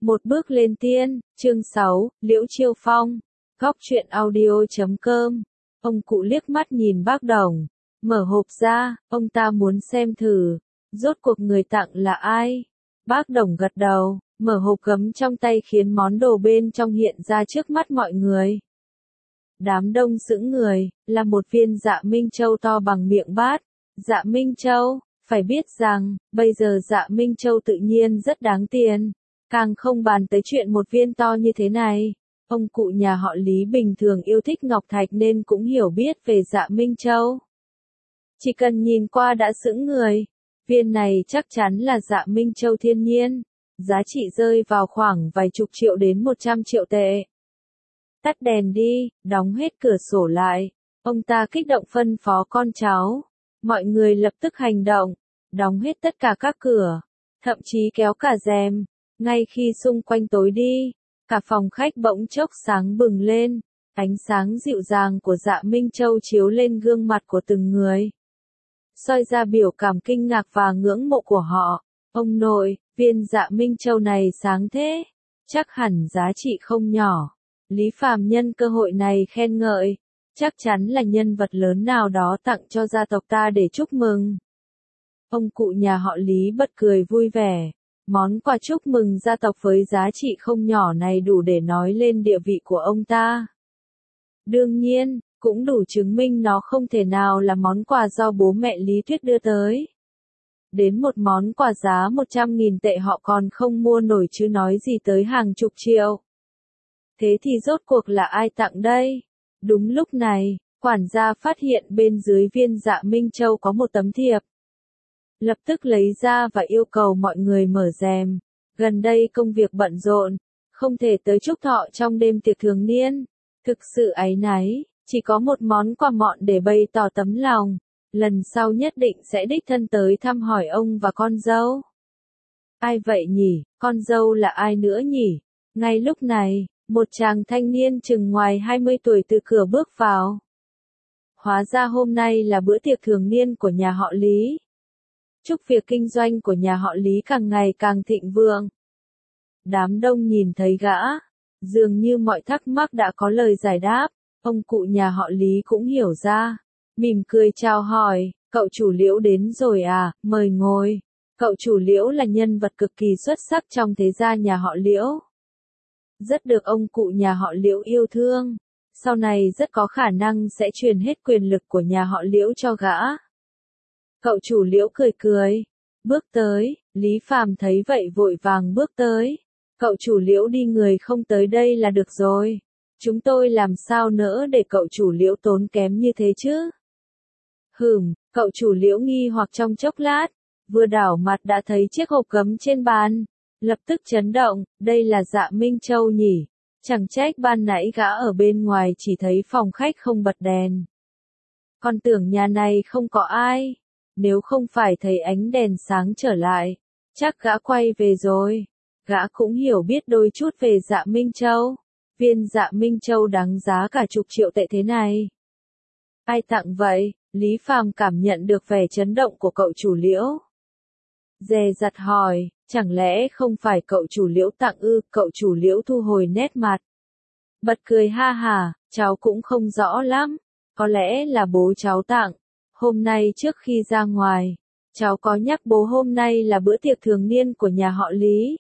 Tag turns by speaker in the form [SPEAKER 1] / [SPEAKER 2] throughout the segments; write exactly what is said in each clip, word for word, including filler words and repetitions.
[SPEAKER 1] Một bước lên tiên, chương sáu, Liễu Chiêu Phong, góc truyện audio chấm com. Ông cụ liếc mắt nhìn bác Đồng, mở hộp ra, ông ta muốn xem thử, rốt cuộc người tặng là ai. Bác Đồng gật đầu, mở hộp gấm trong tay khiến món đồ bên trong hiện ra trước mắt mọi người. Đám đông sững người, là một viên Dạ Minh Châu to bằng miệng bát. Dạ Minh Châu, phải biết rằng, bây giờ Dạ Minh Châu tự nhiên rất đáng tiền. Càng không bàn tới chuyện một viên to như thế này. Ông cụ nhà họ Lý bình thường yêu thích ngọc thạch nên cũng hiểu biết về Dạ Minh Châu. Chỉ cần nhìn qua đã sững người. Viên này chắc chắn là Dạ Minh Châu thiên nhiên. Giá trị rơi vào khoảng vài chục triệu đến một trăm triệu tệ. Tắt đèn đi, đóng hết cửa sổ lại. Ông ta kích động phân phó con cháu. Mọi người lập tức hành động. Đóng hết tất cả các cửa. Thậm chí kéo cả rèm. Ngay khi xung quanh tối đi, cả phòng khách bỗng chốc sáng bừng lên, ánh sáng dịu dàng của Dạ Minh Châu chiếu lên gương mặt của từng người, soi ra biểu cảm kinh ngạc và ngưỡng mộ của họ. Ông nội, viên Dạ Minh Châu này sáng thế, chắc hẳn giá trị không nhỏ. Lý Phàm nhân cơ hội này khen ngợi, chắc chắn là nhân vật lớn nào đó tặng cho gia tộc ta để chúc mừng. Ông cụ nhà họ Lý bật cười vui vẻ. Món quà chúc mừng gia tộc với giá trị không nhỏ này đủ để nói lên địa vị của ông ta. Đương nhiên, cũng đủ chứng minh nó không thể nào là món quà do bố mẹ Lý Tuyết đưa tới. Đến một món quà giá một trăm nghìn tệ họ còn không mua nổi chứ nói gì tới hàng chục triệu. Thế thì rốt cuộc là ai tặng đây? Đúng lúc này, quản gia phát hiện bên dưới viên Dạ Minh Châu có một tấm thiệp. Lập tức lấy ra và yêu cầu mọi người mở rèm. Gần đây công việc bận rộn, không thể tới chúc thọ trong đêm tiệc thường niên. Thực sự áy náy, chỉ có một món quà mọn để bày tỏ tấm lòng. Lần sau nhất định sẽ đích thân tới thăm hỏi ông và con dâu. Ai vậy nhỉ, con dâu là ai nữa nhỉ? Ngay lúc này, một chàng thanh niên chừng ngoài hai mươi tuổi từ cửa bước vào. Hóa ra hôm nay là bữa tiệc thường niên của nhà họ Lý. Chúc việc kinh doanh của nhà họ Lý càng ngày càng thịnh vượng. Đám đông nhìn thấy gã, dường như mọi thắc mắc đã có lời giải đáp. Ông cụ nhà họ Lý cũng hiểu ra, mỉm cười chào hỏi, cậu chủ Liễu đến rồi à, mời ngồi. Cậu chủ Liễu là nhân vật cực kỳ xuất sắc trong thế gia nhà họ Liễu. Rất được ông cụ nhà họ Liễu yêu thương, sau này rất có khả năng sẽ truyền hết quyền lực của nhà họ Liễu cho gã. Cậu chủ Liễu cười cười, bước tới, Lý Phàm thấy vậy vội vàng bước tới. Cậu chủ Liễu đi người không tới đây là được rồi. Chúng tôi làm sao nỡ để cậu chủ Liễu tốn kém như thế chứ? Hừm, cậu chủ Liễu nghi hoặc trong chốc lát, vừa đảo mặt đã thấy chiếc hộp gấm trên bàn. Lập tức chấn động, đây là Dạ Minh Châu nhỉ? Chẳng trách ban nãy gã ở bên ngoài chỉ thấy phòng khách không bật đèn. Còn tưởng nhà này không có ai. Nếu không phải thấy ánh đèn sáng trở lại, chắc gã quay về rồi. Gã cũng hiểu biết đôi chút về Dạ Minh Châu. Viên Dạ Minh Châu đáng giá cả chục triệu tệ thế này. Ai tặng vậy? Lý Phàm cảm nhận được vẻ chấn động của cậu chủ Liễu. Dè dặt hỏi, chẳng lẽ không phải cậu chủ Liễu tặng ư? Cậu chủ Liễu thu hồi nét mặt. Bật cười ha hà, cháu cũng không rõ lắm. Có lẽ là bố cháu tặng. Hôm nay trước khi ra ngoài, cháu có nhắc bố hôm nay là bữa tiệc thường niên của nhà họ Lý.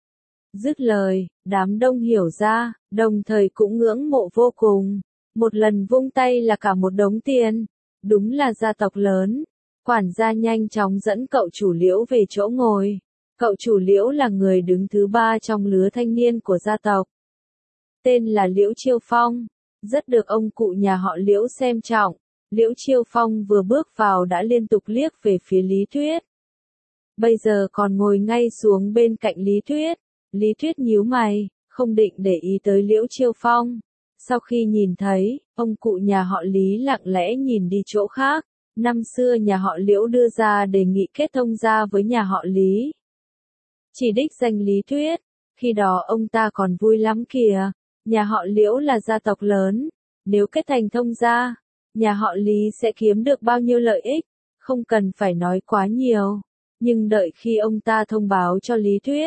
[SPEAKER 1] Dứt lời, đám đông hiểu ra, đồng thời cũng ngưỡng mộ vô cùng. Một lần vung tay là cả một đống tiền. Đúng là gia tộc lớn. Quản gia nhanh chóng dẫn cậu chủ Liễu về chỗ ngồi. Cậu chủ Liễu là người đứng thứ ba trong lứa thanh niên của gia tộc. Tên là Liễu Chiêu Phong. Rất được ông cụ nhà họ Liễu xem trọng. Liễu Chiêu Phong vừa bước vào đã liên tục liếc về phía Lý Tuyết. Bây giờ còn ngồi ngay xuống bên cạnh Lý Tuyết. Lý Tuyết nhíu mày, không định để ý tới Liễu Chiêu Phong. Sau khi nhìn thấy, ông cụ nhà họ Lý lặng lẽ nhìn đi chỗ khác. Năm xưa nhà họ Liễu đưa ra đề nghị kết thông gia với nhà họ Lý. Chỉ đích danh Lý Tuyết, khi đó ông ta còn vui lắm kìa. Nhà họ Liễu là gia tộc lớn, nếu kết thành thông gia, nhà họ Lý sẽ kiếm được bao nhiêu lợi ích, không cần phải nói quá nhiều. Nhưng đợi khi ông ta thông báo cho Lý Tuyết,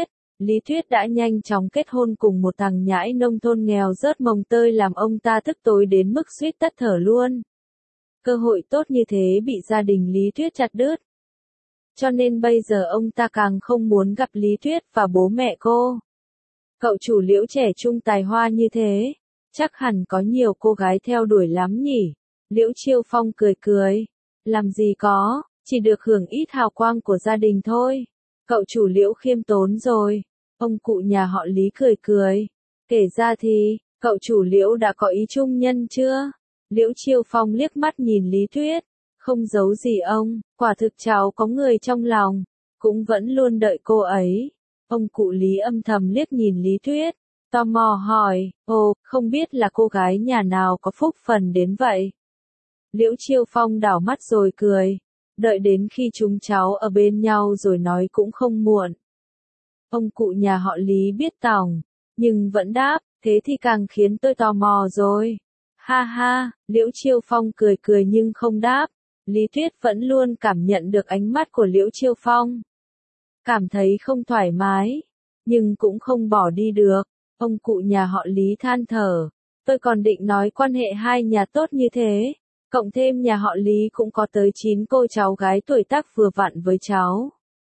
[SPEAKER 1] Lý Tuyết đã nhanh chóng kết hôn cùng một thằng nhãi nông thôn nghèo rớt mồng tơi làm ông ta tức tối đến mức suýt tắt thở luôn. Cơ hội tốt như thế bị gia đình Lý Tuyết chặt đứt. Cho nên bây giờ ông ta càng không muốn gặp Lý Tuyết và bố mẹ cô. Cậu chủ Liễu trẻ trung tài hoa như thế, chắc hẳn có nhiều cô gái theo đuổi lắm nhỉ. Liễu Chiêu Phong cười cười. Làm gì có, chỉ được hưởng ít hào quang của gia đình thôi. Cậu chủ Liễu khiêm tốn rồi. Ông cụ nhà họ Lý cười cười. Kể ra thì, cậu chủ Liễu đã có ý chung nhân chưa? Liễu Chiêu Phong liếc mắt nhìn Lý Tuyết. Không giấu gì ông, quả thực cháu có người trong lòng, cũng vẫn luôn đợi cô ấy. Ông cụ Lý âm thầm liếc nhìn Lý Tuyết, tò mò hỏi, ồ, không biết là cô gái nhà nào có phúc phần đến vậy? Liễu Chiêu Phong đảo mắt rồi cười, đợi đến khi chúng cháu ở bên nhau rồi nói cũng không muộn. Ông cụ nhà họ Lý biết tòng, nhưng vẫn đáp, thế thì càng khiến tôi tò mò rồi. Ha ha, Liễu Chiêu Phong cười cười nhưng không đáp. Lý Tuyết vẫn luôn cảm nhận được ánh mắt của Liễu Chiêu Phong. Cảm thấy không thoải mái, nhưng cũng không bỏ đi được. Ông cụ nhà họ Lý than thở. Tôi còn định nói quan hệ hai nhà tốt như thế. Cộng thêm nhà họ Lý cũng có tới chín cô cháu gái tuổi tác vừa vặn với cháu.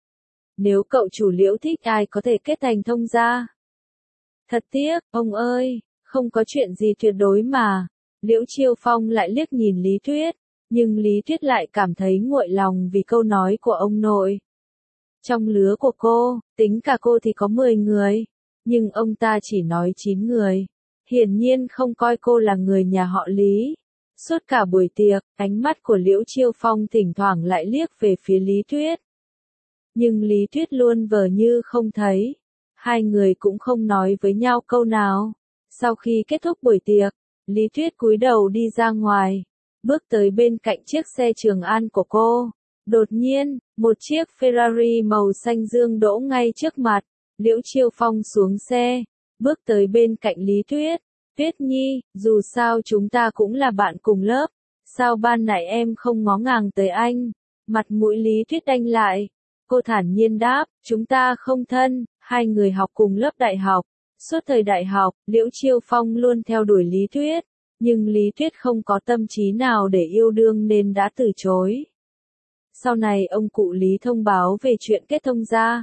[SPEAKER 1] Nếu cậu chủ Liễu thích ai có thể kết thành thông gia. Thật tiếc, ông ơi, không có chuyện gì tuyệt đối mà. Liễu Chiêu Phong lại liếc nhìn Lý Tuyết. Nhưng Lý Tuyết lại cảm thấy nguội lòng vì câu nói của ông nội. Trong lứa của cô, tính cả cô thì có mười người, nhưng ông ta chỉ nói chín người. Hiển nhiên không coi cô là người nhà họ Lý. Suốt cả buổi tiệc, ánh mắt của Liễu Chiêu Phong thỉnh thoảng lại liếc về phía Lý Tuyết. Nhưng Lý Tuyết luôn vờ như không thấy. Hai người cũng không nói với nhau câu nào. Sau khi kết thúc buổi tiệc, Lý Tuyết cúi đầu đi ra ngoài. Bước tới bên cạnh chiếc xe Trường An của cô. Đột nhiên, một chiếc Ferrari màu xanh dương đỗ ngay trước mặt. Liễu Chiêu Phong xuống xe, bước tới bên cạnh Lý Tuyết. Tuyết Nhi, dù sao chúng ta cũng là bạn cùng lớp. Sao ban nãy em không ngó ngàng tới anh? Mặt mũi Lý Tuyết đanh lại. Cô thản nhiên đáp, chúng ta không thân, hai người học cùng lớp đại học. Suốt thời đại học, Liễu Chiêu Phong luôn theo đuổi Lý Tuyết. Nhưng Lý Tuyết không có tâm trí nào để yêu đương nên đã từ chối. Sau này ông cụ Lý thông báo về chuyện kết thông gia.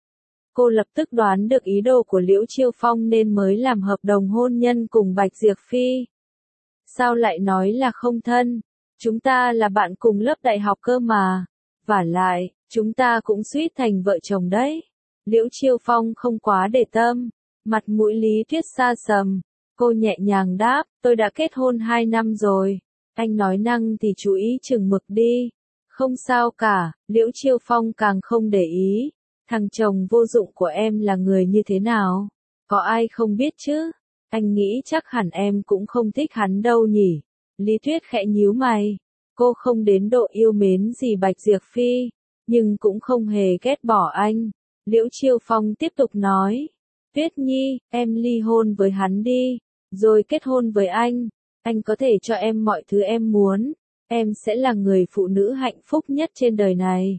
[SPEAKER 1] Cô lập tức đoán được ý đồ của Liễu Chiêu Phong nên mới làm hợp đồng hôn nhân cùng Bạch Diệp Phi. Sao lại nói là không thân? Chúng ta là bạn cùng lớp đại học cơ mà. Vả lại, chúng ta cũng suýt thành vợ chồng đấy. Liễu Chiêu Phong không quá để tâm. Mặt mũi Lý Tuyết xa sầm. Cô nhẹ nhàng đáp, tôi đã kết hôn hai năm rồi. Anh nói năng thì chú ý chừng mực đi. Không sao cả, Liễu Chiêu Phong càng không để ý. Thằng chồng vô dụng của em là người như thế nào? Có ai không biết chứ? Anh nghĩ chắc hẳn em cũng không thích hắn đâu nhỉ? Lý Tuyết khẽ nhíu mày. Cô không đến độ yêu mến gì Bạch Diệp Phi, nhưng cũng không hề ghét bỏ anh. Liễu Chiêu Phong tiếp tục nói. Tuyết Nhi, em ly hôn với hắn đi. Rồi kết hôn với anh, anh có thể cho em mọi thứ em muốn, em sẽ là người phụ nữ hạnh phúc nhất trên đời này.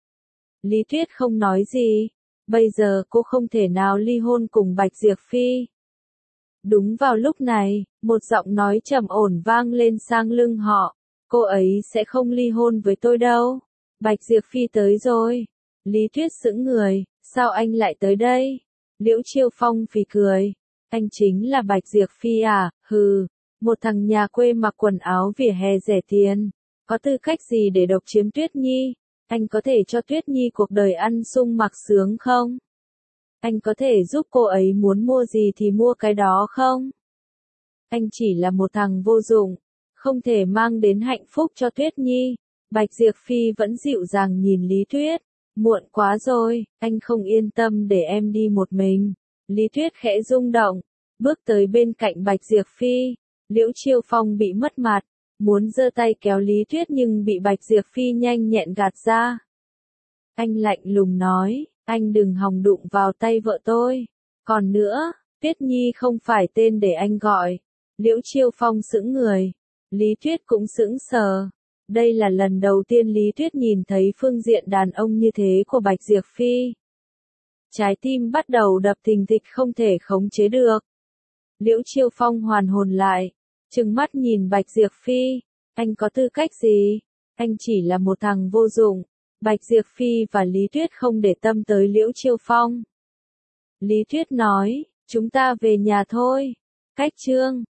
[SPEAKER 1] Lý Tuyết không nói gì, bây giờ cô không thể nào ly hôn cùng Bạch Diệp Phi. Đúng vào lúc này, một giọng nói trầm ổn vang lên sang lưng họ, cô ấy sẽ không ly hôn với tôi đâu. Bạch Diệp Phi tới rồi. Lý Tuyết sững người, sao anh lại tới đây? Liễu Chiêu Phong phì cười. Anh chính là Bạch Diệp Phi à, hừ, một thằng nhà quê mặc quần áo vỉa hè rẻ tiền, có tư cách gì để độc chiếm Tuyết Nhi? Anh có thể cho Tuyết Nhi cuộc đời ăn sung mặc sướng không? Anh có thể giúp cô ấy muốn mua gì thì mua cái đó không? Anh chỉ là một thằng vô dụng, không thể mang đến hạnh phúc cho Tuyết Nhi. Bạch Diệp Phi vẫn dịu dàng nhìn Lý Tuyết. Muộn quá rồi, anh không yên tâm để em đi một mình. Lý Tuyết khẽ rung động, bước tới bên cạnh Bạch Diệp Phi. Liễu Chiêu Phong bị mất mặt, muốn giơ tay kéo Lý Tuyết nhưng bị Bạch Diệp Phi nhanh nhẹn gạt ra. Anh lạnh lùng nói, anh đừng hòng đụng vào tay vợ tôi. Còn nữa, Tuyết Nhi không phải tên để anh gọi. Liễu Chiêu Phong sững người, Lý Tuyết cũng sững sờ. Đây là lần đầu tiên Lý Tuyết nhìn thấy phương diện đàn ông như thế của Bạch Diệp Phi. Trái tim bắt đầu đập thình thịch không thể khống chế được. Liễu Chiêu Phong hoàn hồn lại, trừng mắt nhìn Bạch Diệp Phi, anh có tư cách gì? Anh chỉ là một thằng vô dụng. Bạch Diệp Phi và Lý Tuyết không để tâm tới Liễu Chiêu Phong. Lý Tuyết nói, chúng ta về nhà thôi. Cách chương